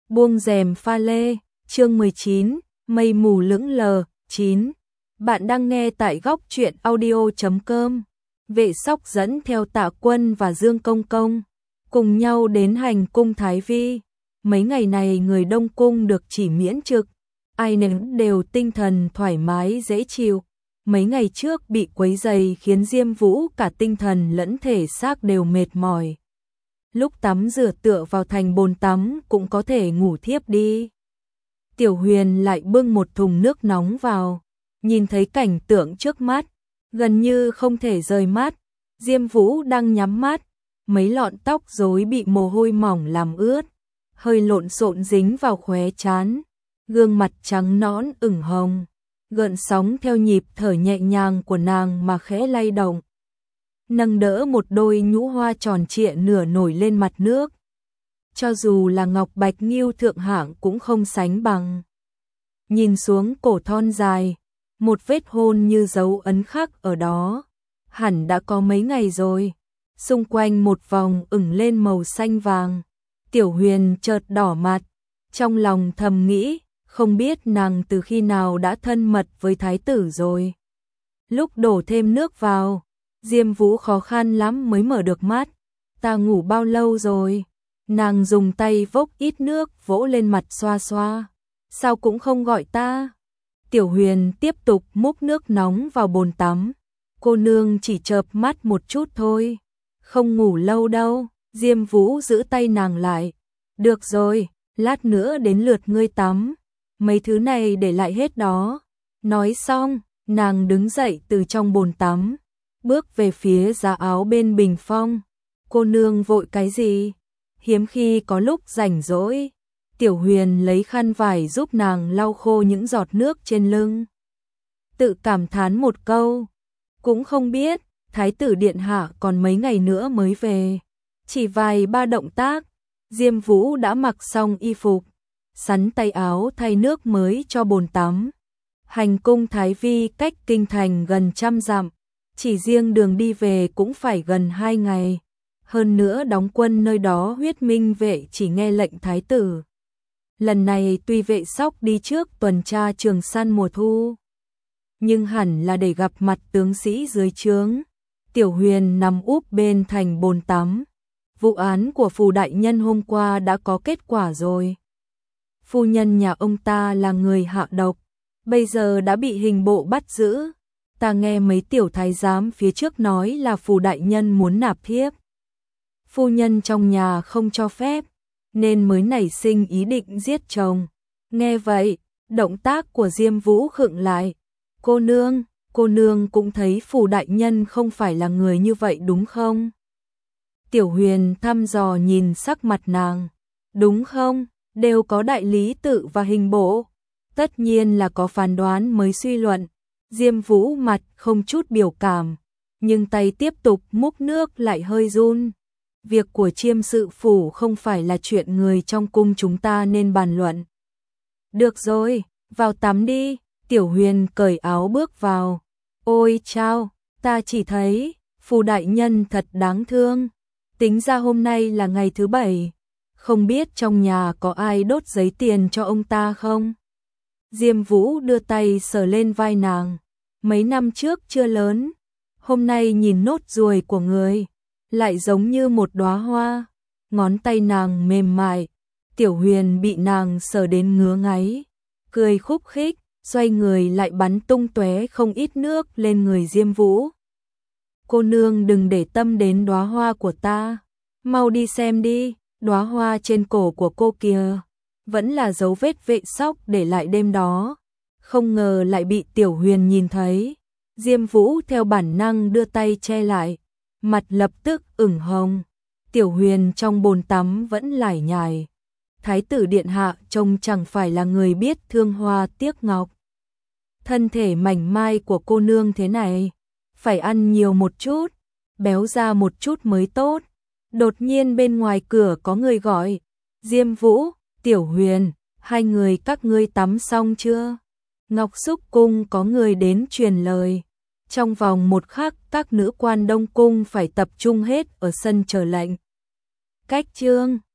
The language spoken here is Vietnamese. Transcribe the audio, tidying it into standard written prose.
Buông rèm pha lê, chương 19, mây mù lững lờ, 9. Bạn đang nghe tại góc truyện audio.com. Vệ Sóc dẫn theo Tạ Quân và Dương Công Công, cùng nhau đến hành cung Thái Vi. Mấy ngày này người Đông Cung được chỉ miễn trực, ai nấy đều tinh thần thoải mái dễ chịu. Mấy ngày trước bị quấy rầy khiến Diêm Vũ cả tinh thần lẫn thể xác đều mệt mỏi. Lúc tắm rửa tựa vào thành bồn tắm cũng có thể ngủ thiếp đi. Tiểu Huyền lại bưng một thùng nước nóng vào, nhìn thấy cảnh tượng trước mắt, gần như không thể rời mắt. Diêm Vũ đang nhắm mắt, mấy lọn tóc rối bị mồ hôi mỏng làm ướt, hơi lộn xộn dính vào khóe trán, gương mặt trắng nõn ửng hồng, gợn sóng theo nhịp thở nhẹ nhàng của nàng mà khẽ lay động. Nâng đỡ một đôi nhũ hoa tròn trịa nửa nổi lên mặt nước. Cho dù là ngọc bạch nghiêu thượng hạng cũng không sánh bằng. Nhìn xuống cổ thon dài, một vết hôn như dấu ấn khắc ở đó. Hẳn đã có mấy ngày rồi. Xung quanh một vòng ửng lên màu xanh vàng. Tiểu Huyền chợt đỏ mặt, trong lòng thầm nghĩ, không biết nàng từ khi nào đã thân mật với thái tử rồi. Lúc đổ thêm nước vào, Diêm Vũ khó khăn lắm mới mở được mắt. Ta ngủ bao lâu rồi? Nàng dùng tay vốc ít nước vỗ lên mặt xoa xoa. Sao cũng không gọi ta? Tiểu Huyền tiếp tục múc nước nóng vào bồn tắm. Cô nương chỉ chợp mắt một chút thôi. Không ngủ lâu đâu. Diêm Vũ giữ tay nàng lại. Được rồi, lát nữa đến lượt ngươi tắm. Mấy thứ này để lại hết đó. Nói xong, nàng đứng dậy từ trong bồn tắm, bước về phía giá áo bên bình phong. Cô nương vội cái gì? Hiếm khi có lúc rảnh rỗi. Tiểu Huyền lấy khăn vải giúp nàng lau khô những giọt nước trên lưng. Tự cảm thán một câu. Cũng không biết, Thái tử điện hạ còn mấy ngày nữa mới về. Chỉ vài ba động tác, Diêm Vũ đã mặc xong y phục, sắn tay áo thay nước mới cho bồn tắm. Hành cung Thái Vi cách kinh thành gần 100 dặm. Chỉ riêng đường đi về cũng phải gần 2 ngày. Hơn nữa đóng quân nơi đó Huyết Minh vệ chỉ nghe lệnh thái tử. Lần này tuy Vệ Sóc đi trước tuần tra Trường săn mùa thu, nhưng hẳn là để gặp mặt tướng sĩ dưới trướng. Tiểu Huyền nằm úp bên thành bồn tắm. Vụ án của Phù đại nhân hôm qua đã có kết quả rồi. Phu nhân nhà ông ta là người hạ độc, bây giờ đã bị hình bộ bắt giữ. Ta nghe mấy tiểu thái giám phía trước nói là Phù đại nhân muốn nạp thiếp. Phu nhân trong nhà không cho phép, nên mới nảy sinh ý định giết chồng. Nghe vậy, động tác của Diêm Vũ khựng lại. Cô nương cũng thấy Phù đại nhân không phải là người như vậy đúng không? Tiểu Huyền thăm dò nhìn sắc mặt nàng. Đúng không? Đều có đại lý tự và hình bộ. Tất nhiên là có phán đoán mới suy luận. Diêm Vũ mặt không chút biểu cảm, nhưng tay tiếp tục múc nước lại hơi run. Việc của Chiêm sự phủ không phải là chuyện người trong cung chúng ta nên bàn luận. Được rồi, vào tắm đi. Tiểu Huyền cởi áo bước vào. Ôi chao, ta chỉ thấy Phù đại nhân thật đáng thương. Tính ra hôm nay là ngày thứ 7, không biết trong nhà có ai đốt giấy tiền cho ông ta không? Diêm Vũ đưa tay sờ lên vai nàng. Mấy năm trước chưa lớn, hôm nay nhìn nốt ruồi của người, lại giống như một đóa hoa. Ngón tay nàng mềm mại. Tiểu Huyền bị nàng sờ đến ngứa ngáy, cười khúc khích, xoay người lại bắn tung tóe không ít nước lên người Diêm Vũ. Cô nương đừng để tâm đến đóa hoa của ta, mau đi xem đi, đóa hoa trên cổ của cô kìa, vẫn là dấu vết Vệ Sóc để lại đêm đó. Không ngờ lại bị Tiểu Huyền nhìn thấy. Diêm Vũ theo bản năng đưa tay che lại, mặt lập tức ửng hồng. Tiểu Huyền trong bồn tắm vẫn lải nhải. Thái tử điện hạ trông chẳng phải là người biết thương hoa tiếc ngọc. Thân thể mảnh mai của cô nương thế này, phải ăn nhiều một chút, béo ra một chút mới tốt. Đột nhiên bên ngoài cửa có người gọi. Diêm Vũ, Tiểu Huyền, hai người các ngươi tắm xong chưa? Ngọc Xúc cung có người đến truyền lời. Trong vòng một khắc các nữ quan Đông cung phải tập trung hết ở sân chờ lệnh. Cách chương